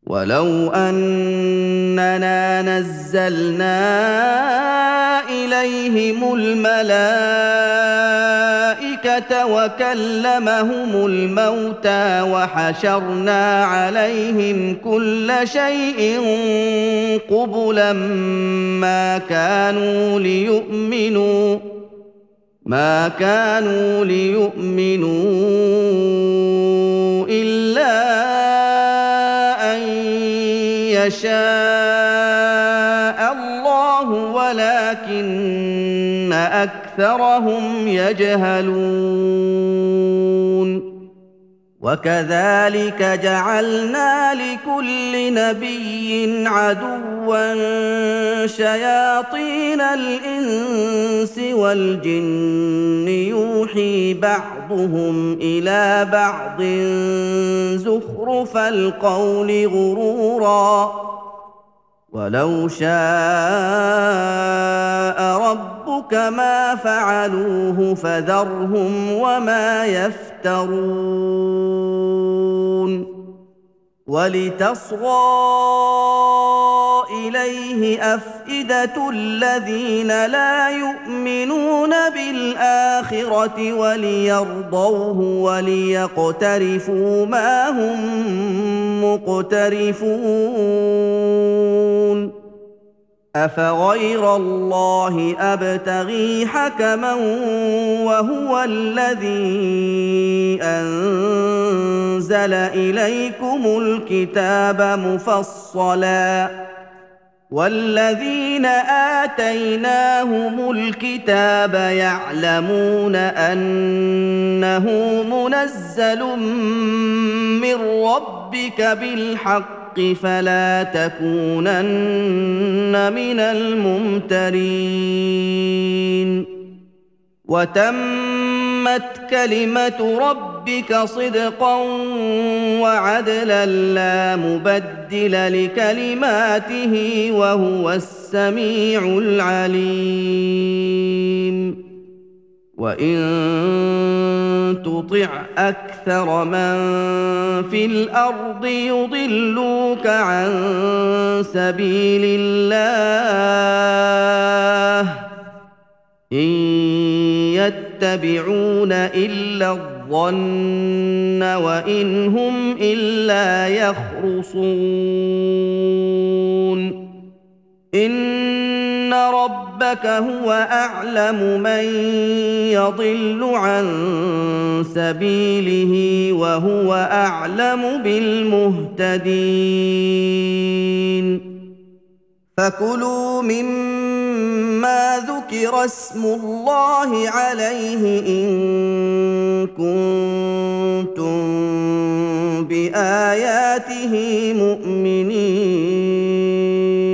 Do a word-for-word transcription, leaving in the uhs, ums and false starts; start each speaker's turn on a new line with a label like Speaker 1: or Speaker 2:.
Speaker 1: ولو أننا نزلنا إليهم الملائكة وكلمهم الموتى وحشرنا عليهم كل شيء قبلا ما كانوا ليؤمنوا ما كانوا ليؤمنوا إلا أن يشاء الله ولكن أكثرهم يجهلون وكذلك جعلنا لكل نبي عدوا شياطين الإنس والجن يوحي بعضهم إلى بعض زخرف القول غرورا ولو شاء ربك ما فعلوه فذرهم وما يفترون ولتصغى إليه أفئدة الذين لا يؤمنون بالآخرة وليرضوه وليقترفوا ما هم مقترفون أفغير الله أبتغي حكما وهو الذي أنزل إليكم الكتاب مفصلا والذين آتيناهم الكتاب يعلمون أنه منزل من ربك بالحق فلا تكونن من الممترين وتمت كلمة ربك صدقا وعدلا لا مبدل لكلماته وهو السميع العليم وإن تطع أكثر من في الأرض يضلوك عن سبيل الله إن يتبعون إلا الظن وإن هم إلا يخرصون إن ربك هو أعلم من يضل عن سبيله وهو أعلم بالمهتدين فكلوا مما ذكر اسم الله عليه إن كنتم بآياته مؤمنين